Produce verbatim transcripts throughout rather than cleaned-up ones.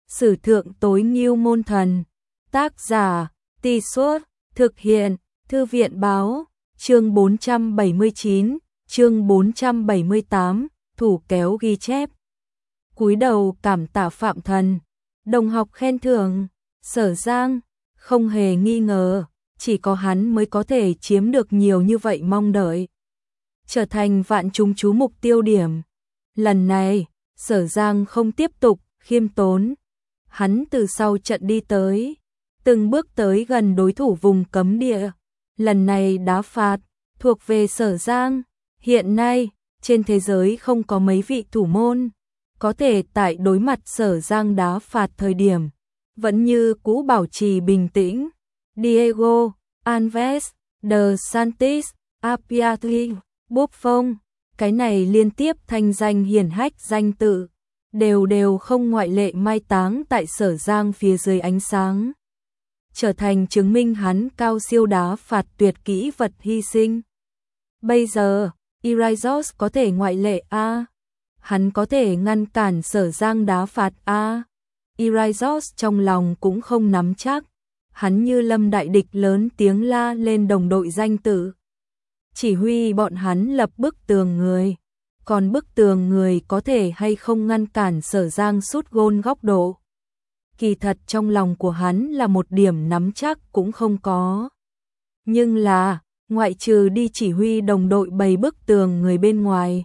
Sử thượng tối ngưu môn thần. Tác giả, Tì Suốt, thực hiện, Thư viện báo, chương bốn trăm bảy mươi chín, chương bốn trăm bảy mươi tám, thủ kéo ghi chép. Cúi đầu cảm tạ Phạm Thần, đồng học khen thưởng, Sở Giang, không hề nghi ngờ, chỉ có hắn mới có thể chiếm được nhiều như vậy mong đợi. Trở thành vạn chúng chú mục tiêu điểm. Lần này, Sở Giang không tiếp tục khiêm tốn. Hắn từ sau trận đi tới, từng bước tới gần đối thủ vùng cấm địa. Lần này đá phạt, thuộc về Sở Giang. Hiện nay, trên thế giới không có mấy vị thủ môn có thể tại đối mặt Sở Giang đá phạt thời điểm vẫn như cũ bảo trì bình tĩnh. Diego Alves, De Santis, Apiatri, Buffon, cái này liên tiếp thanh danh hiển hách danh tự, đều đều không ngoại lệ mai táng tại Sở Giang phía dưới ánh sáng, trở thành chứng minh hắn cao siêu đá phạt tuyệt kỹ vật hy sinh. Bây giờ, Irizos có thể ngoại lệ a, hắn có thể ngăn cản Sở Giang đá phạt a. Irizos trong lòng cũng không nắm chắc, hắn như lâm đại địch lớn tiếng la lên đồng đội danh tự, chỉ huy bọn hắn lập bức tường người. Còn bức tường người có thể hay không ngăn cản Sở Giang sút gôn góc độ, kỳ thật trong lòng của hắn là một điểm nắm chắc cũng không có. Nhưng là, ngoại trừ đi chỉ huy đồng đội bày bức tường người bên ngoài,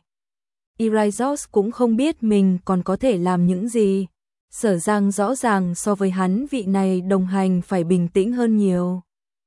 Irizos cũng không biết mình còn có thể làm những gì. Sở Giang rõ ràng so với hắn vị này đồng hành phải bình tĩnh hơn nhiều.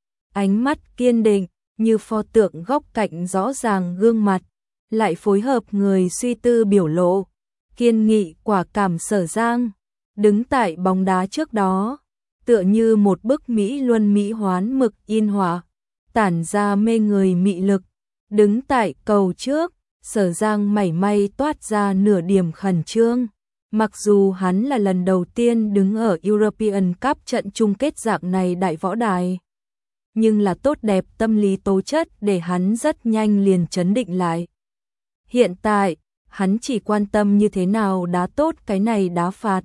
Ánh mắt kiên định, như pho tượng góc cạnh rõ ràng gương mặt, lại phối hợp người suy tư biểu lộ, kiên nghị quả cảm. Sở Giang đứng tại bóng đá trước đó, tựa như một bức mỹ luân mỹ hoán mực in họa, tản ra mê người mị lực. Đứng tại cầu trước, Sở Giang mảy may toát ra nửa điểm khẩn trương. Mặc dù hắn là lần đầu tiên đứng ở European Cup trận chung kết dạng này đại võ đài, nhưng là tốt đẹp tâm lý tố chất để hắn rất nhanh liền trấn định lại. Hiện tại, hắn chỉ quan tâm như thế nào đá tốt cái này đá phạt.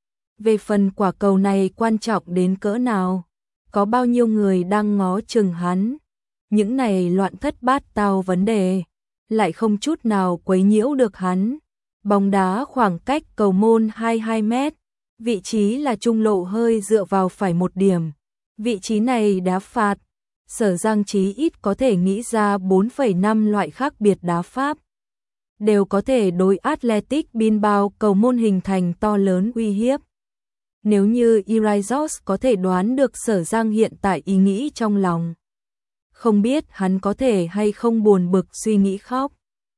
Về phần quả cầu này quan trọng đến cỡ nào, có bao nhiêu người đang ngó chừng hắn, những này loạn thất bát tao vấn đề, lại không chút nào quấy nhiễu được hắn. Bóng đá khoảng cách cầu môn hai mươi hai mét, vị trí là trung lộ hơi dựa vào phải một điểm. Vị trí này đá phạt, Sở Giang chí ít có thể nghĩ ra bốn phẩy năm loại khác biệt đá pháp, đều có thể đối Athletic Bilbao cầu môn hình thành to lớn uy hiếp. Nếu như Irizos có thể đoán được Sở Giang hiện tại ý nghĩ trong lòng, không biết hắn có thể hay không buồn bực suy nghĩ khóc.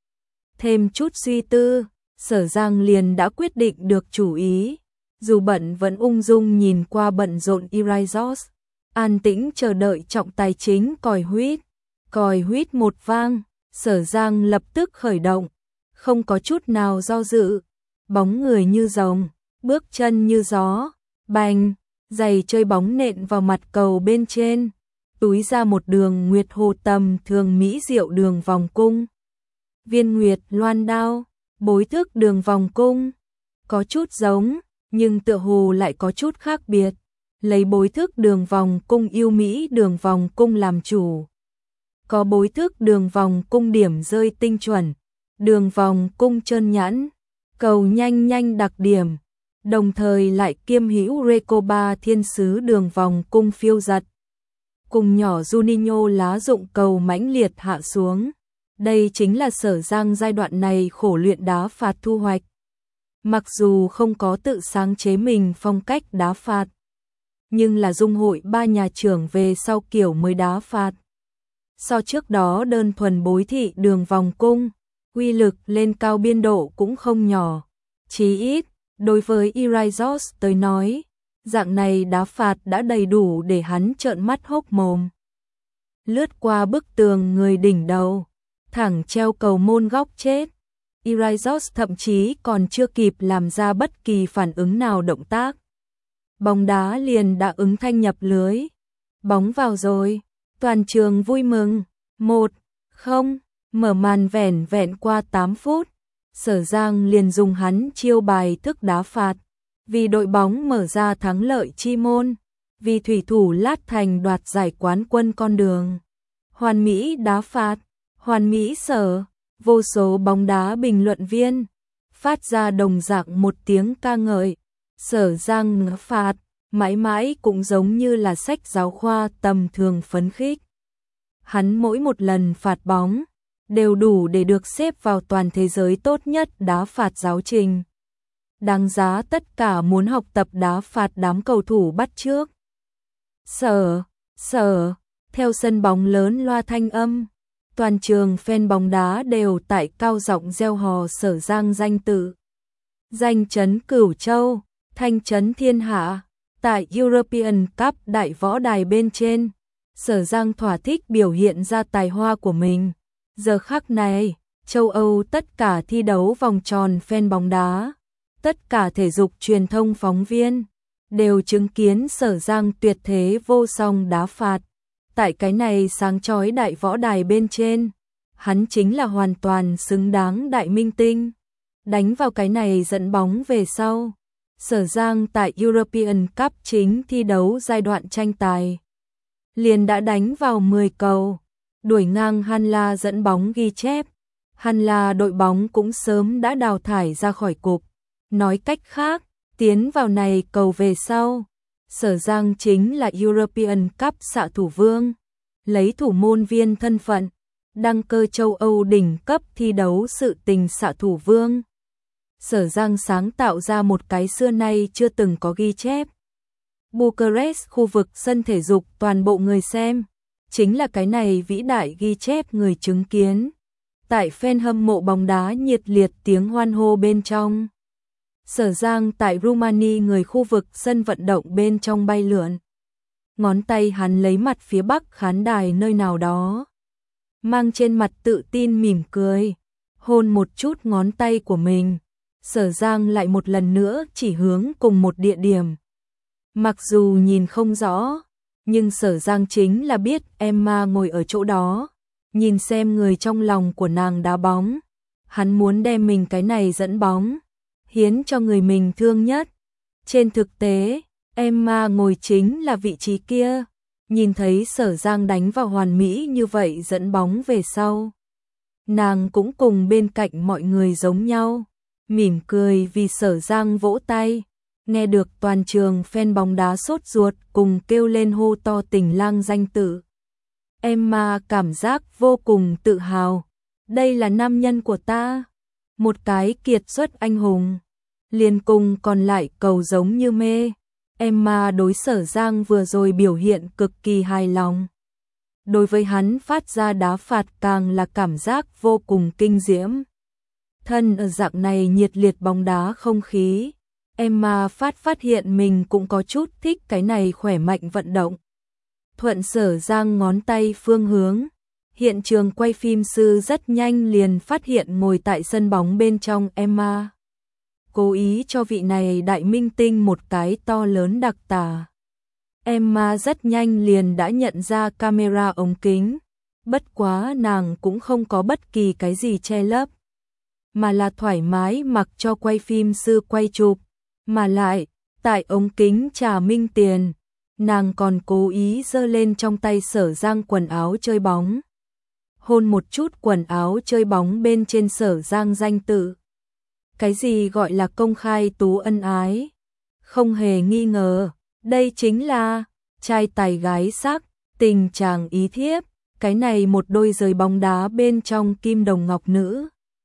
Thêm chút suy tư, Sở Giang liền đã quyết định được chủ ý, dù bận vẫn ung dung nhìn qua bận rộn Irizos, an tĩnh chờ đợi trọng tài chính còi huýt. Còi huýt một vang, Sở Giang lập tức khởi động, không có chút nào do dự, bóng người như rồng, bước chân như gió, bành, giày chơi bóng nện vào mặt cầu bên trên, túi ra một đường nguyệt hồ tầm thường mỹ diệu đường vòng cung. Viên nguyệt loan đao, bối thức đường vòng cung, có chút giống, nhưng tựa hồ lại có chút khác biệt, lấy bối thức đường vòng cung yêu mỹ đường vòng cung làm chủ. Có bối thức đường vòng cung điểm rơi tinh chuẩn, đường vòng cung trơn nhẵn, cầu nhanh nhanh đặc điểm, đồng thời lại kiêm hữu Recoba thiên sứ đường vòng cung phiêu giật. Cùng nhỏ Juninho lá dụng cầu mãnh liệt hạ xuống. Đây chính là Sở Giang giai đoạn này khổ luyện đá phạt thu hoạch. Mặc dù không có tự sáng chế mình phong cách đá phạt, nhưng là dung hội ba nhà trưởng về sau kiểu mới đá phạt. So trước đó đơn thuần bối thị đường vòng cung, uy lực lên cao biên độ cũng không nhỏ. Chí ít, đối với Irizos tới nói, dạng này đá phạt đã đầy đủ để hắn trợn mắt hốc mồm. Lướt qua bức tường người đỉnh đầu, thẳng treo cầu môn góc chết. Irizos thậm chí còn chưa kịp làm ra bất kỳ phản ứng nào động tác, bóng đá liền đã ứng thanh nhập lưới. Bóng vào rồi, toàn trường vui mừng. Một không, mở màn vẻn vẹn qua tám phút, Sở Giang liền dùng hắn chiêu bài thức đá phạt, vì đội bóng mở ra thắng lợi chi môn, vì thủy thủ Lát Thành đoạt giải quán quân con đường. Hoàn mỹ đá phạt, hoàn mỹ sở, vô số bóng đá bình luận viên phát ra đồng dạng một tiếng ca ngợi. Sở Giang phạt, mãi mãi cũng giống như là sách giáo khoa tầm thường phấn khích. Hắn mỗi một lần phạt bóng đều đủ để được xếp vào toàn thế giới tốt nhất đá phạt giáo trình. Đáng giá tất cả muốn học tập đá phạt đám cầu thủ bắt chước. Sở, sở, theo sân bóng lớn loa thanh âm, toàn trường fan bóng đá đều tại cao giọng reo hò Sở Giang danh tự. Danh chấn Cửu Châu, thanh chấn thiên hạ, tại European Cup đại võ đài bên trên, Sở Giang thỏa thích biểu hiện ra tài hoa của mình. Giờ khắc này, châu Âu tất cả thi đấu vòng tròn fan bóng đá, tất cả thể dục truyền thông phóng viên đều chứng kiến Sở Giang tuyệt thế vô song đá phạt. Tại cái này sáng chói đại võ đài bên trên, hắn chính là hoàn toàn xứng đáng đại minh tinh. Đánh vào cái này dẫn bóng về sau, Sở Giang tại European Cup chính thi đấu giai đoạn tranh tài liền đã đánh vào mười cầu, đuổi ngang Hanla dẫn bóng ghi chép. Hanla đội bóng cũng sớm đã đào thải ra khỏi cục. Nói cách khác, tiến vào này cầu về sau, Sở Giang chính là European Cup xạ thủ vương, lấy thủ môn viên thân phận, đăng cơ châu Âu đỉnh cấp thi đấu sự tình xạ thủ vương. Sở Giang sáng tạo ra một cái xưa nay chưa từng có ghi chép. Bucharest khu vực sân thể dục toàn bộ người xem, chính là cái này vĩ đại ghi chép người chứng kiến. Tại fan hâm mộ bóng đá nhiệt liệt tiếng hoan hô bên trong. Sở Giang tại Rumani người khu vực sân vận động bên trong bay lượn. Ngón tay hắn lấy mặt phía bắc khán đài nơi nào đó. Mang trên mặt tự tin mỉm cười, hôn một chút ngón tay của mình. Sở Giang lại một lần nữa chỉ hướng cùng một địa điểm. Mặc dù nhìn không rõ, nhưng Sở Giang chính là biết Emma ngồi ở chỗ đó, nhìn xem người trong lòng của nàng đá bóng. Hắn muốn đem mình cái này dẫn bóng, hiến cho người mình thương nhất. Trên thực tế, Emma ngồi chính là vị trí kia, nhìn thấy Sở Giang đánh vào hoàn mỹ như vậy dẫn bóng về sau. Nàng cũng cùng bên cạnh mọi người giống nhau, mỉm cười vì Sở Giang vỗ tay. Nghe được toàn trường fan bóng đá sốt ruột cùng kêu lên hô to Tình Lang danh tự. Emma cảm giác vô cùng tự hào. Đây là nam nhân của ta. Một cái kiệt xuất anh hùng. Liền cùng còn lại cầu giống như mê. Emma đối Sở Giang vừa rồi biểu hiện cực kỳ hài lòng. Đối với hắn phát ra đá phạt càng là cảm giác vô cùng kinh diễm. Thân ở dạng này nhiệt liệt bóng đá không khí, Emma phát phát hiện mình cũng có chút thích cái này khỏe mạnh vận động. Thuận Sở Giang ngón tay phương hướng, hiện trường quay phim sư rất nhanh liền phát hiện ngồi tại sân bóng bên trong Emma. Cố ý cho vị này đại minh tinh một cái to lớn đặc tả. Emma rất nhanh liền đã nhận ra camera ống kính, bất quá nàng cũng không có bất kỳ cái gì che lấp, mà là thoải mái mặc cho quay phim sư quay chụp. Mà lại, tại ống kính trà minh tiền, nàng còn cố ý giơ lên trong tay Sở Giang quần áo chơi bóng. Hôn một chút quần áo chơi bóng bên trên Sở Giang danh tự. Cái gì gọi là công khai tú ân ái? Không hề nghi ngờ, đây chính là trai tài gái sắc, tình chàng ý thiếp. Cái này một đôi giời bóng đá bên trong kim đồng ngọc nữ,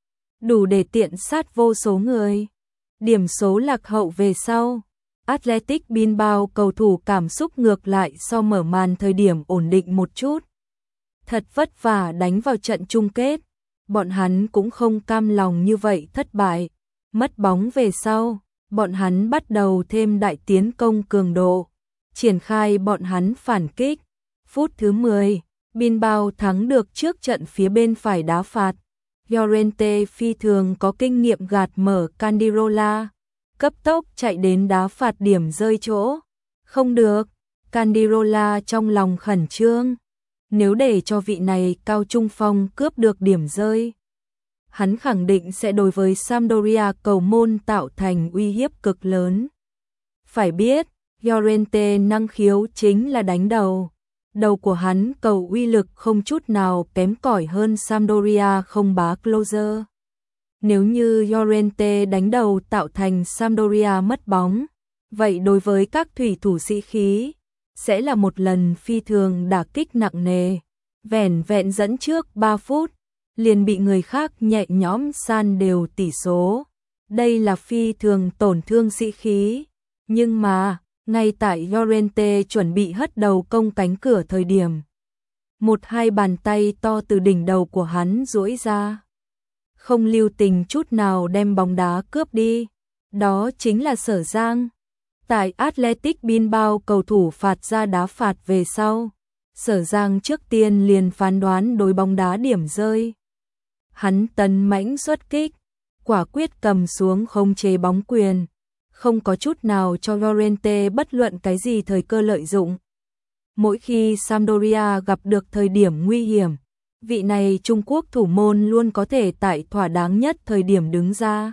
đủ để tiện sát vô số người. Điểm số lạc hậu về sau, Athletic Bilbao cầu thủ cảm xúc ngược lại so mở màn thời điểm ổn định một chút. Thật vất vả đánh vào trận chung kết, bọn hắn cũng không cam lòng như vậy thất bại. Mất bóng về sau, bọn hắn bắt đầu thêm đại tiến công cường độ, triển khai bọn hắn phản kích. Phút thứ mười, Bilbao thắng được trước trận phía bên phải đá phạt. Llorente phi thường có kinh nghiệm gạt mở Candirola, cấp tốc chạy đến đá phạt điểm rơi chỗ. Không được, Candirola trong lòng khẩn trương. Nếu để cho vị này cao trung phong cướp được điểm rơi, hắn khẳng định sẽ đối với Sampdoria cầu môn tạo thành uy hiếp cực lớn. Phải biết, Llorente năng khiếu chính là đánh đầu. Đầu của hắn cầu uy lực không chút nào kém cỏi hơn Sampdoria không bá closer. Nếu như Llorente đánh đầu tạo thành Sampdoria mất bóng, vậy đối với các thủy thủ sĩ khí, sẽ là một lần phi thường đả kích nặng nề. Vẻn vẹn dẫn trước ba phút, liền bị người khác nhẹ nhõm san đều tỷ số. Đây là phi thường tổn thương sĩ khí. Nhưng mà, ngay tại Llorente chuẩn bị hất đầu công cánh cửa thời điểm, một hai bàn tay to từ đỉnh đầu của hắn duỗi ra, không lưu tình chút nào đem bóng đá cướp đi. Đó chính là Sở Giang. Tại Athletic Bilbao cầu thủ phạt ra đá phạt về sau, Sở Giang trước tiên liền phán đoán đối bóng đá điểm rơi. Hắn tấn mãnh xuất kích, quả quyết cầm xuống không chế bóng quyền, không có chút nào cho Llorente bất luận cái gì thời cơ lợi dụng. Mỗi khi Sampdoria gặp được thời điểm nguy hiểm, vị này Trung Quốc thủ môn luôn có thể tại thỏa đáng nhất thời điểm đứng ra.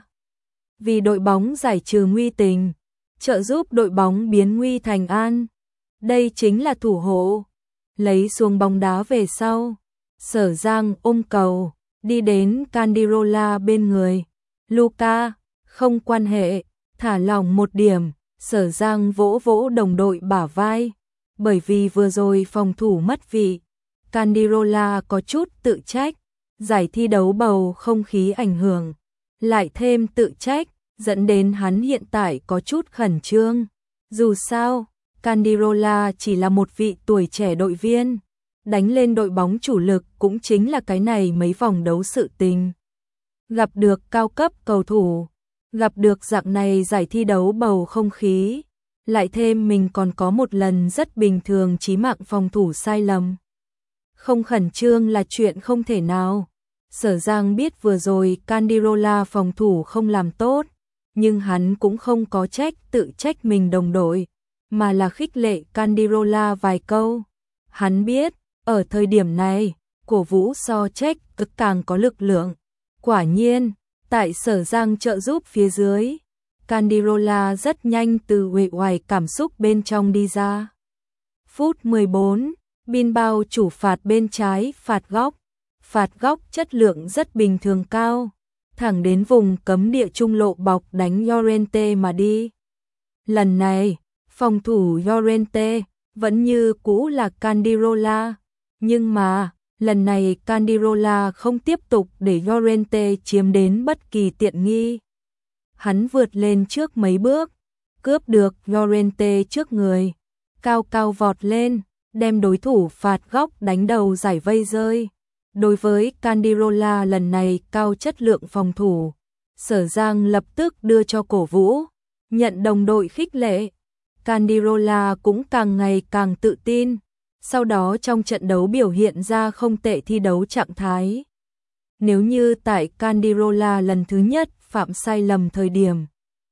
Vì đội bóng giải trừ nguy tình, trợ giúp đội bóng biến nguy thành an. Đây chính là thủ hộ. Lấy xuống bóng đá về sau, Sở Giang ôm cầu, đi đến Candreva bên người. Luka, không quan hệ, thả lỏng một điểm. Sở Giang vỗ vỗ đồng đội bả vai, bởi vì vừa rồi phòng thủ mất vị. Candreva có chút tự trách, giải thi đấu bầu không khí ảnh hưởng, lại thêm tự trách, dẫn đến hắn hiện tại có chút khẩn trương. Dù sao, Candreva chỉ là một vị tuổi trẻ đội viên, đánh lên đội bóng chủ lực cũng chính là cái này mấy vòng đấu sự tình. Gặp được cao cấp cầu thủ, gặp được dạng này giải thi đấu bầu không khí, lại thêm mình còn có một lần rất bình thường chí mạng phòng thủ sai lầm. Không khẩn trương là chuyện không thể nào. Sở Giang biết vừa rồi Candreva phòng thủ không làm tốt, nhưng hắn cũng không có trách tự trách mình đồng đội, mà là khích lệ Candreva vài câu. Hắn biết, ở thời điểm này, cổ vũ so trách cực càng có lực lượng. Quả nhiên, tại Sở Giang trợ giúp phía dưới, Candreva rất nhanh từ uể oải cảm xúc bên trong đi ra. Phút mười bốn, Bilbao chủ phạt bên trái phạt góc. Phạt góc chất lượng rất bình thường cao, thẳng đến vùng cấm địa trung lộ bọc đánh Llorente mà đi. Lần này, phòng thủ Llorente vẫn như cũ là Candreva, nhưng mà lần này Candreva không tiếp tục để Llorente chiếm đến bất kỳ tiện nghi. Hắn vượt lên trước mấy bước, cướp được Llorente trước người, cao cao vọt lên, đem đối thủ phạt góc đánh đầu giải vây rơi. Đối với Candreva lần này cao chất lượng phòng thủ, Sở Giang lập tức đưa cho cổ vũ, nhận đồng đội khích lệ. Candreva cũng càng ngày càng tự tin, sau đó trong trận đấu biểu hiện ra không tệ thi đấu trạng thái. Nếu như tại Candreva lần thứ nhất phạm sai lầm thời điểm,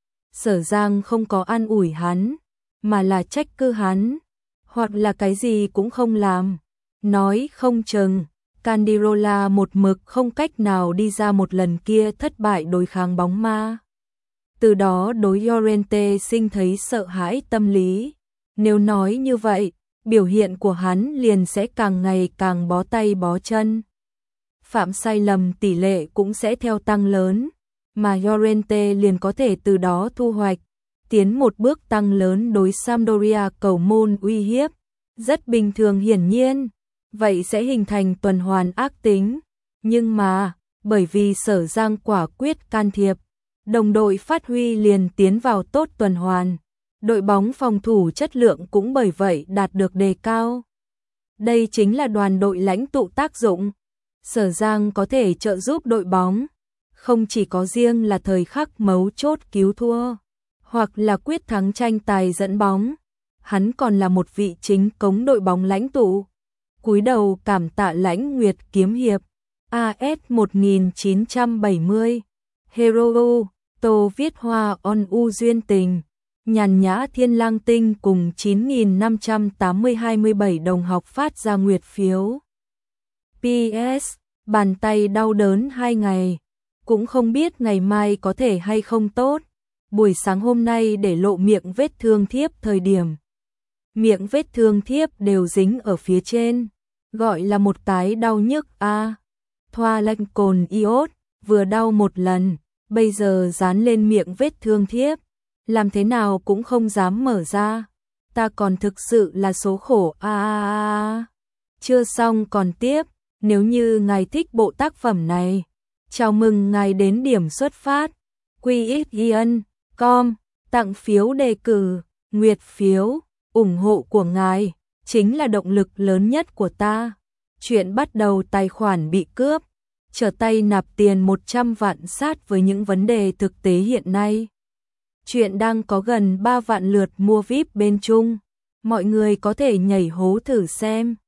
Sở Giang không có an ủi hắn, mà là trách cứ hắn, hoặc là cái gì cũng không làm, nói không chừng Candreva một mực không cách nào đi ra một lần kia thất bại đối kháng bóng ma. Từ đó đối Llorente sinh thấy sợ hãi tâm lý. Nếu nói như vậy, biểu hiện của hắn liền sẽ càng ngày càng bó tay bó chân. Phạm sai lầm tỷ lệ cũng sẽ theo tăng lớn, mà Llorente liền có thể từ đó thu hoạch, tiến một bước tăng lớn đối Sampdoria cầu môn uy hiếp. Rất bình thường hiển nhiên. Vậy sẽ hình thành tuần hoàn ác tính, nhưng mà, bởi vì Sở Giang quả quyết can thiệp, đồng đội phát huy liền tiến vào tốt tuần hoàn, đội bóng phòng thủ chất lượng cũng bởi vậy đạt được đề cao. Đây chính là đoàn đội lãnh tụ tác dụng. Sở Giang có thể trợ giúp đội bóng, không chỉ có riêng là thời khắc mấu chốt cứu thua, hoặc là quyết thắng tranh tài dẫn bóng, hắn còn là một vị chính cống đội bóng lãnh tụ. Cúi đầu cảm tạ Lãnh Nguyệt kiếm hiệp. a ét một nghìn chín trăm bảy mươi. Hero Tô Viết Hoa On U duyên tình. Nhàn nhã Thiên Lang Tinh cùng chín nghìn năm trăm tám mươi hai mươi bảy đồng học phát ra nguyệt phiếu. pê ét. Bàn tay đau đớn hai ngày. Cũng không biết ngày mai có thể hay không tốt. buổi sáng hôm nay để lộ miệng vết thương thiếp thời điểm. Miệng vết thương thiếp đều dính ở phía trên, gọi là một tái đau nhức a. À. Thoa lanh cồn iốt, vừa đau một lần, bây giờ dán lên miệng vết thương thiếp, làm thế nào cũng không dám mở ra. Ta còn thực sự là số khổ a a a. Chưa xong còn tiếp, nếu như ngài thích bộ tác phẩm này, chào mừng ngài đến điểm xuất phát quy ích yên com tặng phiếu đề cử, nguyệt phiếu, ủng hộ của ngài chính là động lực lớn nhất của ta. Chuyện bắt đầu tài khoản bị cướp, trở tay nạp tiền một trăm vạn sát với những vấn đề thực tế hiện nay. Chuyện đang có gần ba vạn lượt mua víp bên Trung, mọi người có thể nhảy hố thử xem.